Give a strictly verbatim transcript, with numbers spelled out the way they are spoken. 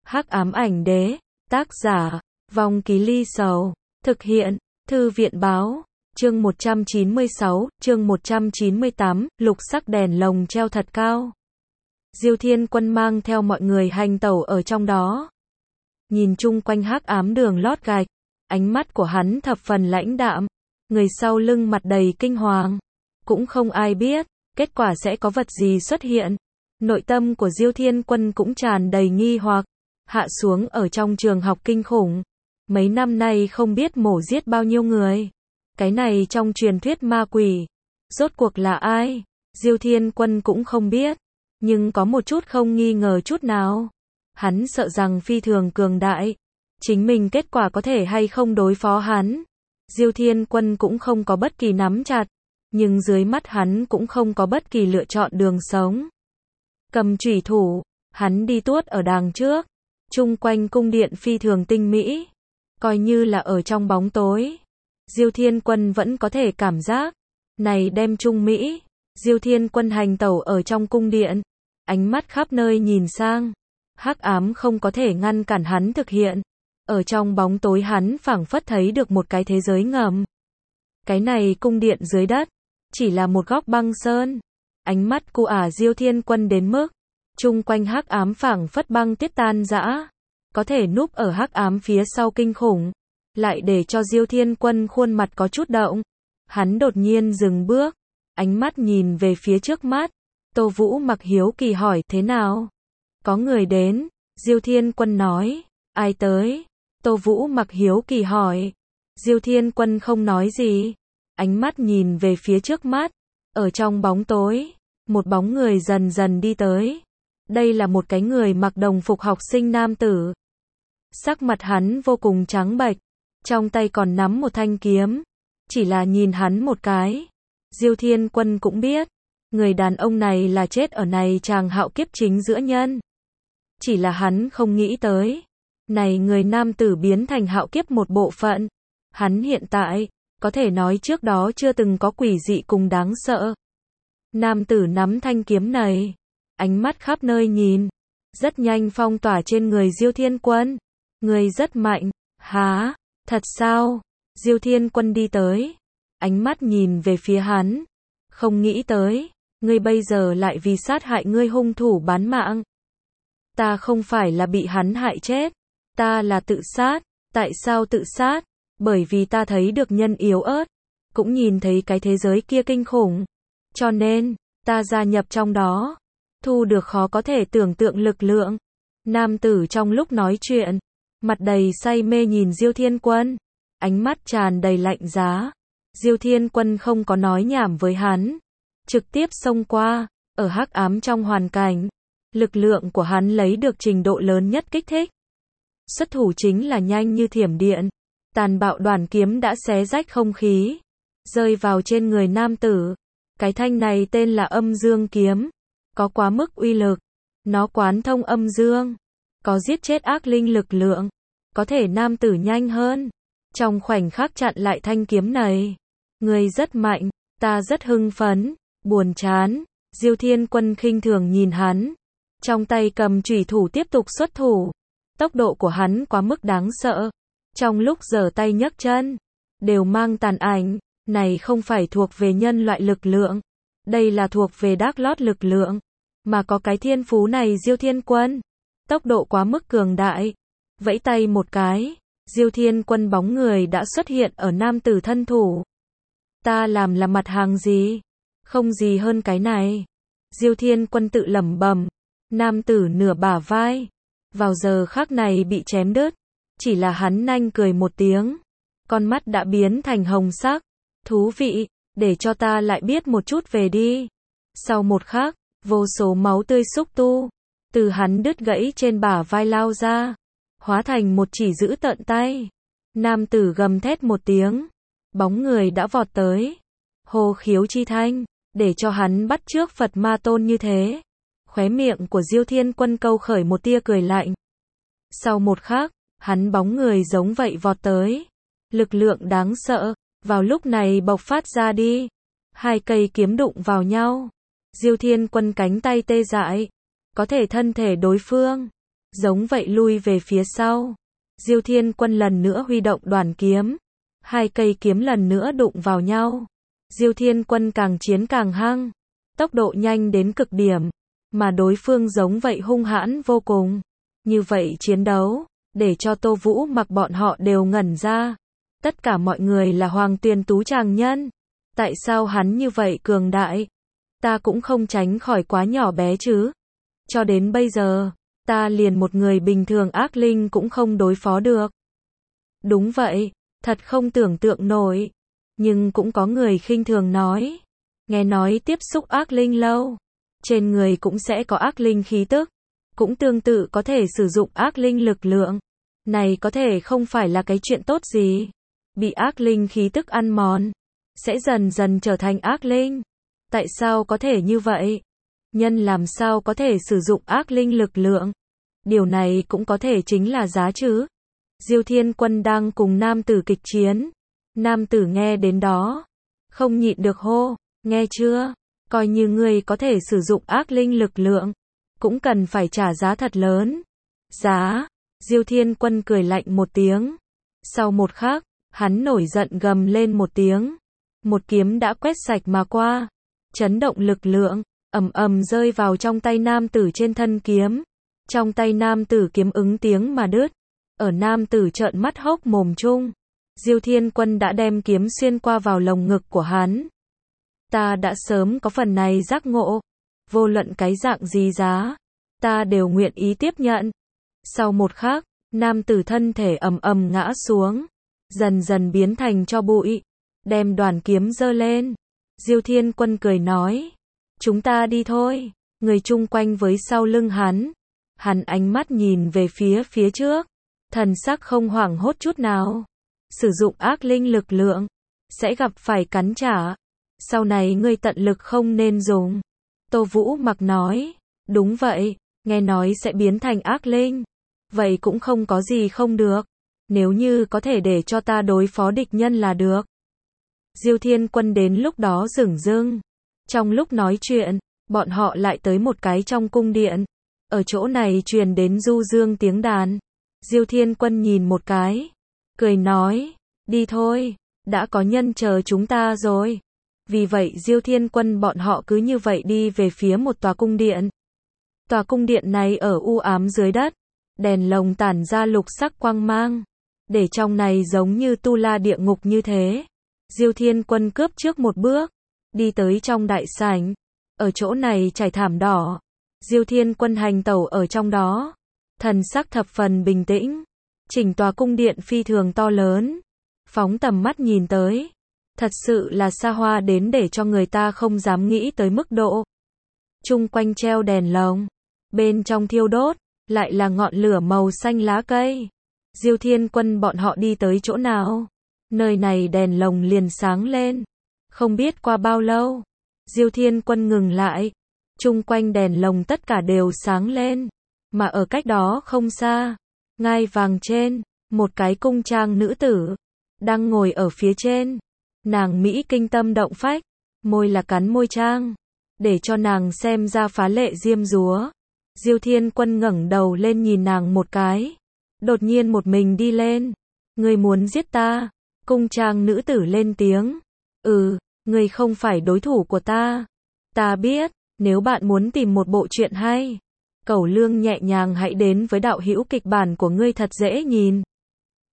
Hắc ám ảnh đế, tác giả, Vong Ký Ly Sầu, thực hiện, Thư viện báo, chương một trăm chín mươi sáu, chương một trăm chín mươi tám, lục sắc đèn lồng treo thật cao. Diêu Thiên Quân mang theo mọi người hành tẩu ở trong đó. Nhìn chung quanh hắc ám đường lót gạch, ánh mắt của hắn thập phần lãnh đạm, người sau lưng mặt đầy kinh hoàng. Cũng không ai biết, kết quả sẽ có vật gì xuất hiện. Nội tâm của Diêu Thiên Quân cũng tràn đầy nghi hoặc, hạ xuống ở trong trường học kinh khủng. Mấy năm nay không biết mổ giết bao nhiêu người. Cái này trong truyền thuyết ma quỷ, rốt cuộc là ai? Diêu Thiên Quân cũng không biết, nhưng có một chút không nghi ngờ chút nào. Hắn sợ rằng phi thường cường đại, chính mình kết quả có thể hay không đối phó hắn. Diêu Thiên Quân cũng không có bất kỳ nắm chặt, nhưng dưới mắt hắn cũng không có bất kỳ lựa chọn đường sống. Cầm chủy thủ, hắn đi tuốt ở đằng trước, chung quanh cung điện phi thường tinh mỹ, coi như là ở trong bóng tối. Diêu Thiên Quân vẫn có thể cảm giác, này đem trung mỹ. Diêu Thiên Quân hành tẩu ở trong cung điện, ánh mắt khắp nơi nhìn sang, hắc ám không có thể ngăn cản hắn thực hiện. Ở trong bóng tối hắn phảng phất thấy được một cái thế giới ngầm. Cái này cung điện dưới đất, chỉ là một góc băng sơn. Ánh mắt của ả Diêu Thiên Quân đến mức, chung quanh hắc ám phảng phất băng tiết tan rã, có thể núp ở hắc ám phía sau kinh khủng, lại để cho Diêu Thiên Quân khuôn mặt có chút động. Hắn đột nhiên dừng bước, ánh mắt nhìn về phía trước mắt. Tô Vũ Mặc hiếu kỳ hỏi, thế nào? Có người đến. Diêu Thiên Quân nói, ai tới? Tô Vũ Mặc hiếu kỳ hỏi. Diêu Thiên Quân không nói gì, ánh mắt nhìn về phía trước mắt. Ở trong bóng tối, một bóng người dần dần đi tới. Đây là một cái người mặc đồng phục học sinh nam tử. Sắc mặt hắn vô cùng trắng bệch, trong tay còn nắm một thanh kiếm. Chỉ là nhìn hắn một cái, Diêu Thiên Quân cũng biết, người đàn ông này là chết ở này chàng hạo kiếp chính giữa nhân. Chỉ là hắn không nghĩ tới, này người nam tử biến thành hạo kiếp một bộ phận. Hắn hiện tại, có thể nói trước đó chưa từng có quỷ dị cùng đáng sợ. Nam tử nắm thanh kiếm này, ánh mắt khắp nơi nhìn, rất nhanh phong tỏa trên người Diêu Thiên Quân. Người rất mạnh. Hả? Thật sao? Diêu Thiên Quân đi tới, ánh mắt nhìn về phía hắn. Không nghĩ tới, ngươi bây giờ lại vì sát hại ngươi hung thủ bán mạng. Ta không phải là bị hắn hại chết, ta là tự sát. Tại sao tự sát? Bởi vì ta thấy được nhân yếu ớt, cũng nhìn thấy cái thế giới kia kinh khủng. Cho nên, ta gia nhập trong đó, thu được khó có thể tưởng tượng lực lượng. Nam tử trong lúc nói chuyện, mặt đầy say mê nhìn Diêu Thiên Quân, ánh mắt tràn đầy lạnh giá. Diêu Thiên Quân không có nói nhảm với hắn, trực tiếp xông qua. Ở hắc ám trong hoàn cảnh, lực lượng của hắn lấy được trình độ lớn nhất kích thích. Xuất thủ chính là nhanh như thiểm điện, tàn bạo đoàn kiếm đã xé rách không khí, rơi vào trên người nam tử. Cái thanh này tên là Âm Dương kiếm, có quá mức uy lực, nó quán thông âm dương, có giết chết ác linh lực lượng, có thể nam tử nhanh hơn, trong khoảnh khắc chặn lại thanh kiếm này. Người rất mạnh, ta rất hưng phấn, buồn chán. Diêu Thiên Quân khinh thường nhìn hắn, trong tay cầm chủy thủ tiếp tục xuất thủ. Tốc độ của hắn quá mức đáng sợ, trong lúc giở tay nhấc chân, đều mang tàn ảnh. Này không phải thuộc về nhân loại lực lượng, đây là thuộc về Dark Lord lực lượng. Mà có cái thiên phú này Diêu Thiên Quân, tốc độ quá mức cường đại. Vẫy tay một cái, Diêu Thiên Quân bóng người đã xuất hiện ở nam tử thân thủ. Ta làm là mặt hàng gì? Không gì hơn cái này. Diêu Thiên Quân tự lẩm bẩm. Nam tử nửa bả vai, vào giờ khắc này bị chém đứt. Chỉ là hắn nhanh cười một tiếng, con mắt đã biến thành hồng sắc. Thú vị, để cho ta lại biết một chút về đi. Sau một khắc, vô số máu tươi xúc tu từ hắn đứt gãy trên bả vai lao ra, hóa thành một chỉ giữ tận tay. Nam tử gầm thét một tiếng, bóng người đã vọt tới. Hô khiếu chi thanh, để cho hắn bắt chước Phật Ma Tôn như thế. Khóe miệng của Diêu Thiên Quân câu khởi một tia cười lạnh. Sau một khắc, hắn bóng người giống vậy vọt tới. Lực lượng đáng sợ vào lúc này bộc phát ra đi. Hai cây kiếm đụng vào nhau. Diêu Thiên Quân cánh tay tê dại, có thể thân thể đối phương giống vậy lui về phía sau. Diêu Thiên Quân lần nữa huy động đoàn kiếm. Hai cây kiếm lần nữa đụng vào nhau. Diêu Thiên Quân càng chiến càng hăng. Tốc độ nhanh đến cực điểm. Mà đối phương giống vậy hung hãn vô cùng. Như vậy chiến đấu, để cho Tô Vũ Mặc bọn họ đều ngẩn ra. Tất cả mọi người là Hoàng Tuyền Tú tràng nhân. Tại sao hắn như vậy cường đại? Ta cũng không tránh khỏi quá nhỏ bé chứ. Cho đến bây giờ, ta liền một người bình thường ác linh cũng không đối phó được. Đúng vậy, thật không tưởng tượng nổi. Nhưng cũng có người khinh thường nói. Nghe nói tiếp xúc ác linh lâu. Trên người cũng sẽ có ác linh khí tức. Cũng tương tự có thể sử dụng ác linh lực lượng. Này có thể không phải là cái chuyện tốt gì. Bị ác linh khí tức ăn mòn. Sẽ dần dần trở thành ác linh. Tại sao có thể như vậy? Nhân làm sao có thể sử dụng ác linh lực lượng? Điều này cũng có thể chính là giá chứ. Diêu Thiên Quân đang cùng nam tử kịch chiến. Nam tử nghe đến đó. Không nhịn được hô. Nghe chưa? Coi như ngươi có thể sử dụng ác linh lực lượng. Cũng cần phải trả giá thật lớn. Giá? Diêu Thiên Quân cười lạnh một tiếng. Sau một khắc, hắn nổi giận gầm lên một tiếng. Một kiếm đã quét sạch mà qua. Chấn động lực lượng, ầm ầm rơi vào trong tay nam tử trên thân kiếm. Trong tay nam tử kiếm ứng tiếng mà đứt. Ở nam tử trợn mắt hốc mồm chung. Diêu Thiên Quân đã đem kiếm xuyên qua vào lồng ngực của hắn. Ta đã sớm có phần này giác ngộ. Vô luận cái dạng gì giá, ta đều nguyện ý tiếp nhận. Sau một khắc, nam tử thân thể ầm ầm ngã xuống. Dần dần biến thành tro bụi. Đem đoàn kiếm giơ lên. Diêu Thiên Quân cười nói. Chúng ta đi thôi. Người chung quanh với sau lưng hắn. Hắn ánh mắt nhìn về phía phía trước. Thần sắc không hoảng hốt chút nào. Sử dụng ác linh lực lượng. Sẽ gặp phải cắn trả. Sau này ngươi tận lực không nên dùng. Tô Vũ Mặc nói. Đúng vậy. Nghe nói sẽ biến thành ác linh. Vậy cũng không có gì không được. Nếu như có thể để cho ta đối phó địch nhân là được. Diêu Thiên Quân đến lúc đó dửng dưng. Trong lúc nói chuyện, bọn họ lại tới một cái trong cung điện. Ở chỗ này truyền đến du dương tiếng đàn. Diêu Thiên Quân nhìn một cái. Cười nói. Đi thôi. Đã có nhân chờ chúng ta rồi. Vì vậy Diêu Thiên Quân bọn họ cứ như vậy đi về phía một tòa cung điện. Tòa cung điện này ở u ám dưới đất. Đèn lồng tản ra lục sắc quang mang. Để trong này giống như tu la địa ngục như thế. Diêu Thiên Quân cướp trước một bước. Đi tới trong đại sảnh. Ở chỗ này trải thảm đỏ. Diêu Thiên Quân hành tẩu ở trong đó. Thần sắc thập phần bình tĩnh. Chỉnh tòa cung điện phi thường to lớn. Phóng tầm mắt nhìn tới. Thật sự là xa hoa đến để cho người ta không dám nghĩ tới mức độ. Chung quanh treo đèn lồng. Bên trong thiêu đốt. Lại là ngọn lửa màu xanh lá cây. Diêu Thiên Quân bọn họ đi tới chỗ nào? Nơi này đèn lồng liền sáng lên. Không biết qua bao lâu. Diêu Thiên Quân ngừng lại. Chung quanh đèn lồng tất cả đều sáng lên. Mà ở cách đó không xa. Ngai vàng trên. Một cái cung trang nữ tử. Đang ngồi ở phía trên. Nàng Mỹ kinh tâm động phách. Môi là cắn môi trang. Để cho nàng xem ra phá lệ diêm dúa. Diêu Thiên Quân ngẩng đầu lên nhìn nàng một cái. Đột nhiên một mình đi lên. Ngươi muốn giết ta? Cung trang nữ tử lên tiếng. Ừ, ngươi không phải đối thủ của ta. Ta biết, nếu bạn muốn tìm một bộ truyện hay, Cẩu Lương nhẹ nhàng hãy đến với đạo hữu kịch bản của ngươi thật dễ nhìn.